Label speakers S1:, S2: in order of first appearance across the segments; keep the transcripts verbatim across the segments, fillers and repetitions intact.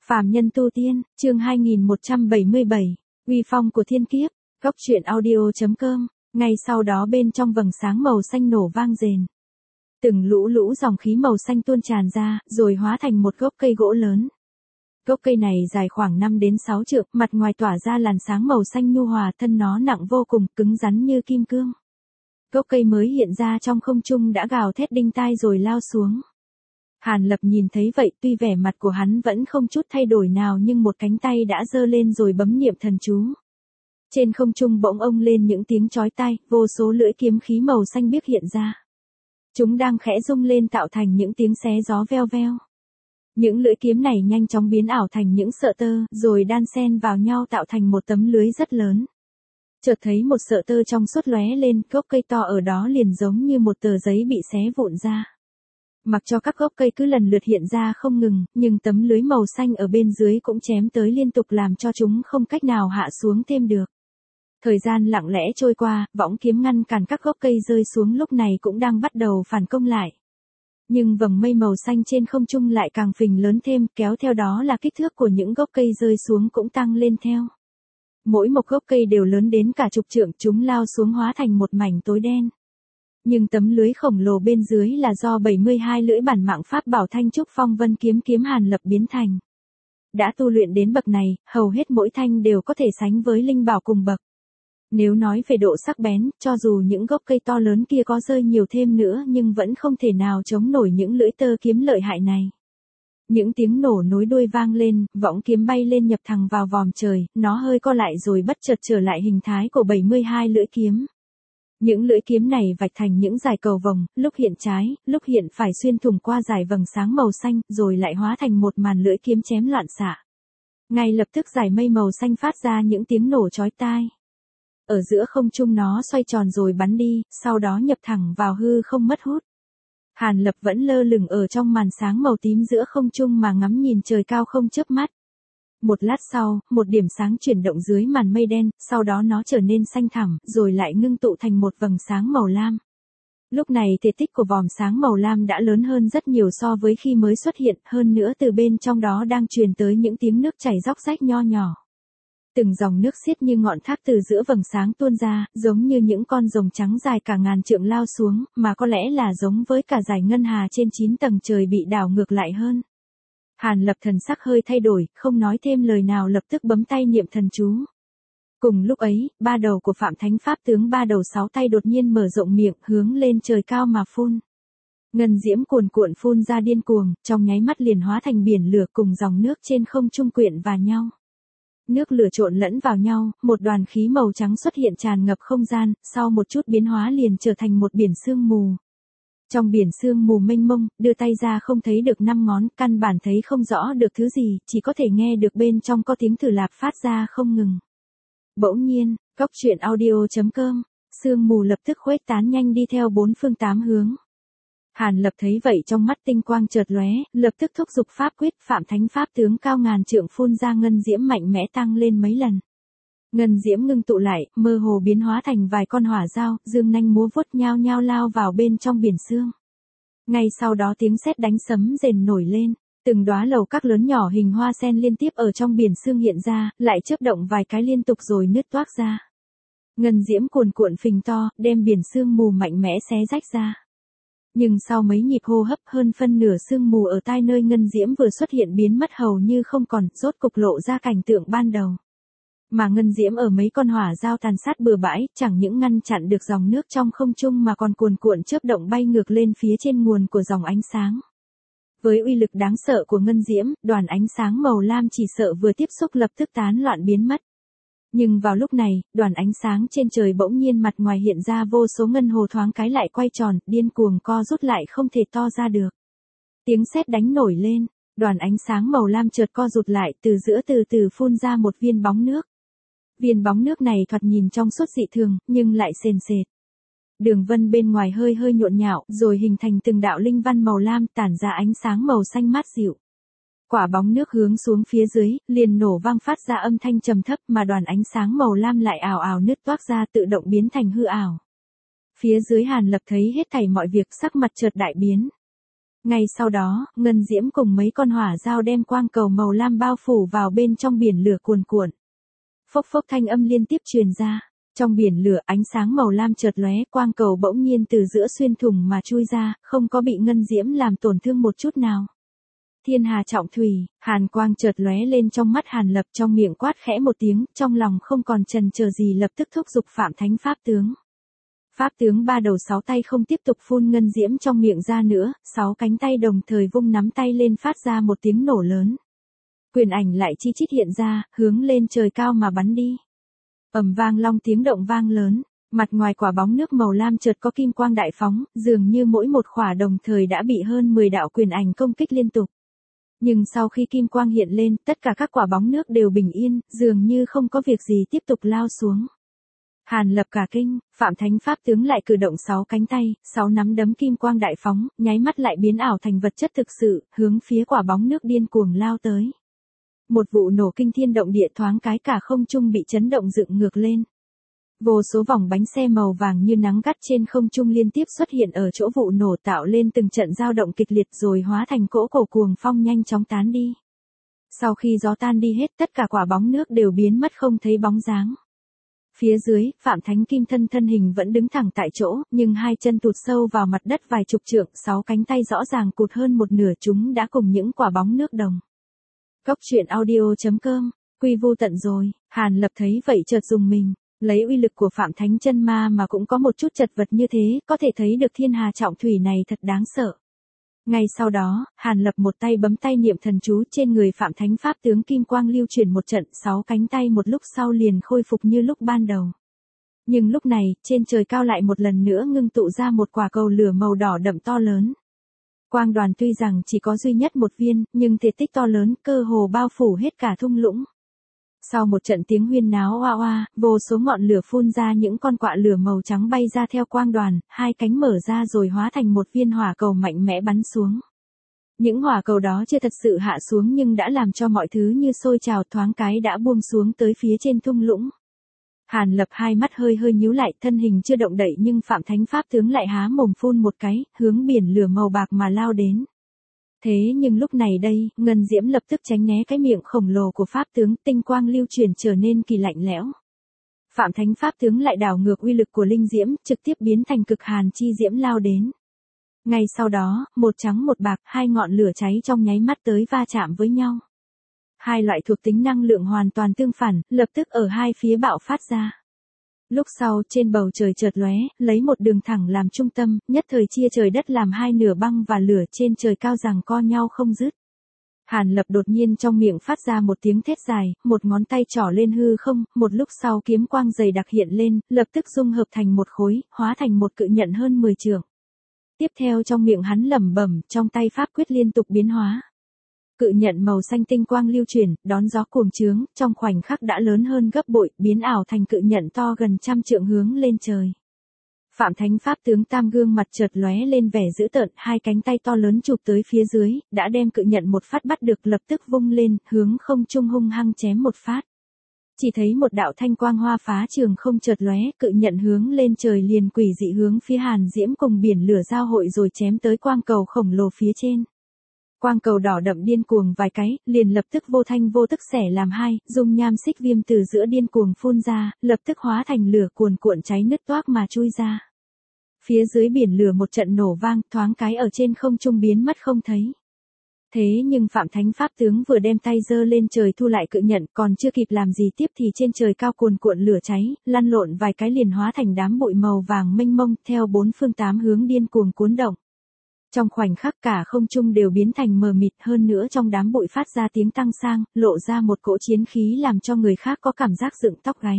S1: Phàm nhân tu tiên, chương hai nghìn một trăm bảy mươi bảy, uy phong của thiên kiếp, góc truyện audio.com, ngay sau đó bên trong vầng sáng màu xanh nổ vang rền. Từng lũ lũ dòng khí màu xanh tuôn tràn ra, rồi hóa thành một gốc cây gỗ lớn. Gốc cây này dài khoảng năm đến sáu trượng, mặt ngoài tỏa ra làn sáng màu xanh nhu hòa, thân nó nặng vô cùng, cứng rắn như kim cương. Gốc cây mới hiện ra trong không trung đã gào thét đinh tai rồi lao xuống. Hàn Lập nhìn thấy vậy, tuy vẻ mặt của hắn vẫn không chút thay đổi nào nhưng một cánh tay đã giơ lên rồi bấm niệm thần chú. Trên không trung bỗng ông lên những tiếng chói tai, vô số lưỡi kiếm khí màu xanh biếc hiện ra. Chúng đang khẽ rung lên tạo thành những tiếng xé gió veo veo. Những lưỡi kiếm này nhanh chóng biến ảo thành những sợi tơ, rồi đan xen vào nhau tạo thành một tấm lưới rất lớn. Chợt thấy một sợi tơ trong suốt lóe lên, gốc cây to ở đó liền giống như một tờ giấy bị xé vụn ra. Mặc cho các gốc cây cứ lần lượt hiện ra không ngừng, nhưng tấm lưới màu xanh ở bên dưới cũng chém tới liên tục làm cho chúng không cách nào hạ xuống thêm được. Thời gian lặng lẽ trôi qua, võng kiếm ngăn cản các gốc cây rơi xuống lúc này cũng đang bắt đầu phản công lại. Nhưng vầng mây màu xanh trên không trung lại càng phình lớn thêm, kéo theo đó là kích thước của những gốc cây rơi xuống cũng tăng lên theo. Mỗi một gốc cây đều lớn đến cả chục trượng, chúng lao xuống hóa thành một mảnh tối đen. Nhưng tấm lưới khổng lồ bên dưới là do bảy mươi hai lưỡi bản mạng pháp bảo Thanh Trúc Phong Vân kiếm kiếm Hàn Lập biến thành. Đã tu luyện đến bậc này, hầu hết mỗi thanh đều có thể sánh với linh bảo cùng bậc. Nếu nói về độ sắc bén, cho dù những gốc cây to lớn kia có rơi nhiều thêm nữa nhưng vẫn không thể nào chống nổi những lưỡi tơ kiếm lợi hại này. Những tiếng nổ nối đuôi vang lên, võng kiếm bay lên nhập thẳng vào vòm trời, nó hơi co lại rồi bất chợt trở lại hình thái của bảy mươi hai lưỡi kiếm. Những lưỡi kiếm này vạch thành những dải cầu vồng, lúc hiện trái, lúc hiện phải xuyên thủng qua dải vầng sáng màu xanh, rồi lại hóa thành một màn lưỡi kiếm chém loạn xạ. Ngay lập tức dải mây màu xanh phát ra những tiếng nổ chói tai. Ở giữa không trung nó xoay tròn rồi bắn đi, sau đó nhập thẳng vào hư không mất hút. Hàn Lập vẫn lơ lửng ở trong màn sáng màu tím giữa không trung mà ngắm nhìn trời cao không chớp mắt. Một lát sau, một điểm sáng chuyển động dưới màn mây đen, sau đó nó trở nên xanh thẳm, rồi lại ngưng tụ thành một vầng sáng màu lam. Lúc này thể tích của vòm sáng màu lam đã lớn hơn rất nhiều so với khi mới xuất hiện, hơn nữa từ bên trong đó đang truyền tới những tiếng nước chảy róc rách nho nhỏ. Từng dòng nước xiết như ngọn thác từ giữa vầng sáng tuôn ra, giống như những con rồng trắng dài cả ngàn trượng lao xuống, mà có lẽ là giống với cả dải ngân hà trên chín tầng trời bị đảo ngược lại hơn. Hàn Lập thần sắc hơi thay đổi, không nói thêm lời nào lập tức bấm tay niệm thần chú. Cùng lúc ấy, ba đầu của Phạm Thánh Pháp tướng ba đầu sáu tay đột nhiên mở rộng miệng, hướng lên trời cao mà phun. Ngân diễm cuồn cuộn phun ra điên cuồng, trong nháy mắt liền hóa thành biển lửa cùng dòng nước trên không trung quyện vào nhau. Nước lửa trộn lẫn vào nhau, một đoàn khí màu trắng xuất hiện tràn ngập không gian, sau một chút biến hóa liền trở thành một biển sương mù. Trong biển sương mù mênh mông, đưa tay ra không thấy được năm ngón, căn bản thấy không rõ được thứ gì, chỉ có thể nghe được bên trong có tiếng thử lạp phát ra không ngừng. Bỗng nhiên, góc truyện audio.com, sương mù lập tức khuếch tán nhanh đi theo bốn phương tám hướng. Hàn Lập thấy vậy trong mắt tinh quang chợt lóe, lập tức thúc giục pháp quyết, Phạm Thánh Pháp tướng cao ngàn trượng phun ra ngân diễm mạnh mẽ tăng lên mấy lần. Ngân diễm ngưng tụ lại, mơ hồ biến hóa thành vài con hỏa dao, dương nanh múa vuốt nhao nhao lao vào bên trong biển sương. Ngay sau đó tiếng sét đánh sấm rền nổi lên, từng đóa lầu các lớn nhỏ hình hoa sen liên tiếp ở trong biển sương hiện ra, lại chớp động vài cái liên tục rồi nứt toác ra. Ngân diễm cuồn cuộn phình to, đem biển sương mù mạnh mẽ xé rách ra. Nhưng sau mấy nhịp hô hấp, hơn phân nửa sương mù ở tai nơi ngân diễm vừa xuất hiện biến mất hầu như không còn, rốt cục lộ ra cảnh tượng ban đầu. Mà ngân diễm ở mấy con hỏa dao tàn sát bừa bãi, chẳng những ngăn chặn được dòng nước trong không trung mà còn cuồn cuộn chớp động bay ngược lên phía trên nguồn của dòng ánh sáng. Với uy lực đáng sợ của ngân diễm, đoàn ánh sáng màu lam chỉ sợ vừa tiếp xúc lập tức tán loạn biến mất. Nhưng vào lúc này, đoàn ánh sáng trên trời bỗng nhiên mặt ngoài hiện ra vô số ngân hồ thoáng cái lại quay tròn, điên cuồng co rút lại không thể to ra được. Tiếng sét đánh nổi lên, đoàn ánh sáng màu lam chợt co rụt lại, từ giữa từ từ phun ra một viên bóng nước. Viên bóng nước này thoạt nhìn trong suốt dị thường, nhưng lại sền sệt. Đường vân bên ngoài hơi hơi nhộn nhạo, rồi hình thành từng đạo linh văn màu lam tản ra ánh sáng màu xanh mát dịu. Quả bóng nước hướng xuống phía dưới, liền nổ vang phát ra âm thanh trầm thấp mà đoàn ánh sáng màu lam lại ào ào nứt toác ra tự động biến thành hư ảo. Phía dưới Hàn Lập thấy hết thảy mọi việc sắc mặt chợt đại biến. Ngay sau đó, ngân diễm cùng mấy con hỏa dao đem quang cầu màu lam bao phủ vào bên trong biển lửa cuồn cuộn. Phốc phốc thanh âm liên tiếp truyền ra. Trong biển lửa ánh sáng màu lam chợt lóe, quang cầu bỗng nhiên từ giữa xuyên thủng mà chui ra, không có bị ngân diễm làm tổn thương một chút nào. Thiên hà trọng thủy, hàn quang chợt lóe lên trong mắt Hàn Lập, trong miệng quát khẽ một tiếng, trong lòng không còn chần chờ gì lập tức thúc giục Phạm Thánh Pháp tướng. Pháp tướng ba đầu sáu tay không tiếp tục phun ngân diễm trong miệng ra nữa, sáu cánh tay đồng thời vung nắm tay lên phát ra một tiếng nổ lớn. Quyền ảnh lại chi chít hiện ra, hướng lên trời cao mà bắn đi. Ầm vang long tiếng động vang lớn, mặt ngoài quả bóng nước màu lam chợt có kim quang đại phóng, dường như mỗi một khỏa đồng thời đã bị hơn mười đạo quyền ảnh công kích liên tục. Nhưng sau khi kim quang hiện lên, tất cả các quả bóng nước đều bình yên, dường như không có việc gì tiếp tục lao xuống. Hàn Lập cả kinh, Phạm Thánh Pháp tướng lại cử động sáu cánh tay, sáu nắm đấm kim quang đại phóng, nháy mắt lại biến ảo thành vật chất thực sự, hướng phía quả bóng nước điên cuồng lao tới. Một vụ nổ kinh thiên động địa, thoáng cái cả không trung bị chấn động dựng ngược lên. Vô số vòng bánh xe màu vàng như nắng gắt trên không trung liên tiếp xuất hiện ở chỗ vụ nổ, tạo lên từng trận dao động kịch liệt rồi hóa thành cỗ cổ cuồng phong nhanh chóng tán đi. Sau khi gió tan đi hết, tất cả quả bóng nước đều biến mất không thấy bóng dáng. Phía dưới, Phạm Thánh Kim thân thân hình vẫn đứng thẳng tại chỗ, nhưng hai chân tụt sâu vào mặt đất vài chục trượng, sáu cánh tay rõ ràng cụt hơn một nửa, chúng đã cùng những quả bóng nước đồng. Cốc truyện audio chấm com, quy vu tận rồi. Hàn Lập thấy vậy chợt dùng mình, lấy uy lực của Phạm Thánh chân ma mà cũng có một chút chật vật như thế, có thể thấy được thiên hà trọng thủy này thật đáng sợ. Ngay sau đó, Hàn Lập một tay bấm tay niệm thần chú, trên người Phạm Thánh Pháp tướng kim quang lưu chuyển một trận, sáu cánh tay một lúc sau liền khôi phục như lúc ban đầu. Nhưng lúc này, trên trời cao lại một lần nữa ngưng tụ ra một quả cầu lửa màu đỏ đậm to lớn. Quang đoàn tuy rằng chỉ có duy nhất một viên, nhưng thể tích to lớn, cơ hồ bao phủ hết cả thung lũng. Sau một trận tiếng huyên náo oa oa, vô số ngọn lửa phun ra, những con quạ lửa màu trắng bay ra theo quang đoàn, hai cánh mở ra rồi hóa thành một viên hỏa cầu mạnh mẽ bắn xuống. Những hỏa cầu đó chưa thật sự hạ xuống nhưng đã làm cho mọi thứ như sôi trào, thoáng cái đã buông xuống tới phía trên thung lũng. Hàn Lập hai mắt hơi hơi nhíu lại, thân hình chưa động đậy nhưng Phạm Thánh Pháp tướng lại há mồm phun một cái, hướng biển lửa màu bạc mà lao đến. Thế nhưng lúc này đây, ngân diễm lập tức tránh né cái miệng khổng lồ của Pháp tướng, tinh quang lưu chuyển trở nên kỳ lạnh lẽo. Phạm Thánh Pháp tướng lại đảo ngược uy lực của linh diễm, trực tiếp biến thành cực hàn chi diễm lao đến. Ngay sau đó, một trắng một bạc, hai ngọn lửa cháy trong nháy mắt tới va chạm với nhau. Hai loại thuộc tính năng lượng hoàn toàn tương phản, lập tức ở hai phía bạo phát ra. Lúc sau, trên bầu trời chợt lóe, lấy một đường thẳng làm trung tâm, nhất thời chia trời đất làm hai nửa, băng và lửa trên trời cao giằng co nhau không dứt. Hàn Lập đột nhiên trong miệng phát ra một tiếng thét dài, một ngón tay trỏ lên hư không, một lúc sau kiếm quang dày đặc hiện lên, lập tức dung hợp thành một khối, hóa thành một cự nhận hơn mười trượng. Tiếp theo trong miệng hắn lẩm bẩm, trong tay pháp quyết liên tục biến hóa. Cự nhận màu xanh tinh quang lưu chuyển, đón gió cuồng trướng, trong khoảnh khắc đã lớn hơn gấp bội, biến ảo thành cự nhận to gần trăm trượng hướng lên trời. Phạm Thánh Pháp tướng tam gương mặt chợt lóe lên vẻ dữ tợn, hai cánh tay to lớn chụp tới phía dưới, đã đem cự nhận một phát bắt được, lập tức vung lên, hướng không trung hung hăng chém một phát. Chỉ thấy một đạo thanh quang hoa phá trường không chợt lóe, cự nhận hướng lên trời liền quỷ dị hướng phía Hàn Diễm cùng biển lửa giao hội rồi chém tới quang cầu khổng lồ phía trên. Quang cầu đỏ đậm điên cuồng vài cái, liền lập tức vô thanh vô tức xẻ làm hai, dung nham xích viêm từ giữa điên cuồng phun ra, lập tức hóa thành lửa cuồn cuộn cháy nứt toác mà chui ra. Phía dưới biển lửa một trận nổ vang, thoáng cái ở trên không trung biến mất không thấy. Thế nhưng Phạm Thánh Pháp tướng vừa đem tay giơ lên trời thu lại cự nhận, còn chưa kịp làm gì tiếp thì trên trời cao cuồn cuộn lửa cháy, lăn lộn vài cái liền hóa thành đám bụi màu vàng mênh mông, theo bốn phương tám hướng điên cuồng cuốn động. Trong khoảnh khắc cả không trung đều biến thành mờ mịt, hơn nữa trong đám bụi phát ra tiếng tăng sang, lộ ra một cỗ chiến khí làm cho người khác có cảm giác dựng tóc gáy.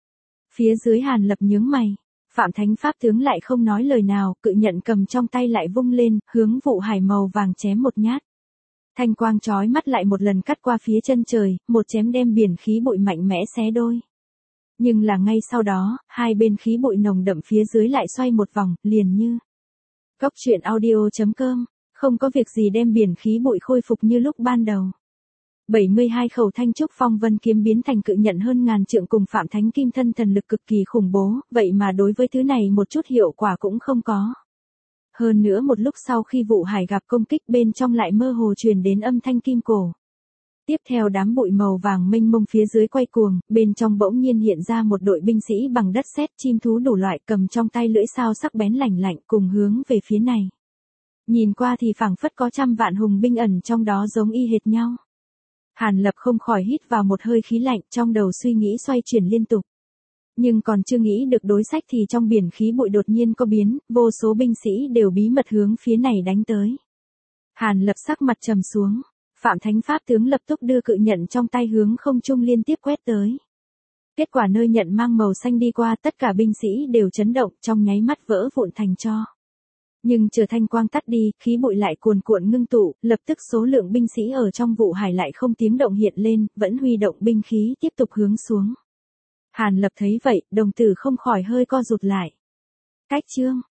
S1: Phía dưới Hàn Lập nhướng mày, Phạm Thánh Pháp tướng lại không nói lời nào, cự nhận cầm trong tay lại vung lên, hướng vụ hải màu vàng chém một nhát. Thanh quang chói mắt lại một lần cắt qua phía chân trời, một chém đem biển khí bụi mạnh mẽ xé đôi. Nhưng là ngay sau đó, hai bên khí bụi nồng đậm phía dưới lại xoay một vòng, liền như Cốc truyện audio chấm com, không có việc gì đem biển khí bụi khôi phục như lúc ban đầu. bảy mươi hai khẩu thanh trúc phong vân kiếm biến thành cự nhận hơn ngàn trượng cùng Phạm Thánh Kim thân thần lực cực kỳ khủng bố, vậy mà đối với thứ này một chút hiệu quả cũng không có. Hơn nữa một lúc sau khi vụ hải gặp công kích bên trong lại mơ hồ truyền đến âm thanh kim cổ. Tiếp theo đám bụi màu vàng mênh mông phía dưới quay cuồng, bên trong bỗng nhiên hiện ra một đội binh sĩ bằng đất sét chim thú đủ loại cầm trong tay lưỡi sao sắc bén lạnh lạnh cùng hướng về phía này. Nhìn qua thì phảng phất có trăm vạn hùng binh ẩn trong đó giống y hệt nhau. Hàn Lập không khỏi hít vào một hơi khí lạnh, trong đầu suy nghĩ xoay chuyển liên tục. Nhưng còn chưa nghĩ được đối sách thì trong biển khí bụi đột nhiên có biến, vô số binh sĩ đều bí mật hướng phía này đánh tới. Hàn Lập sắc mặt trầm xuống, Phạm Thánh Pháp tướng lập tức đưa cự nhận trong tay hướng không trung liên tiếp quét tới. Kết quả nơi nhận mang màu xanh đi qua tất cả binh sĩ đều chấn động trong nháy mắt vỡ vụn thành tro. Nhưng chờ thanh quang tắt đi, khí bụi lại cuồn cuộn ngưng tụ, lập tức số lượng binh sĩ ở trong vụ hải lại không tiếng động hiện lên, vẫn huy động binh khí tiếp tục hướng xuống. Hàn Lập thấy vậy, đồng tử không khỏi hơi co rụt lại. Cách chương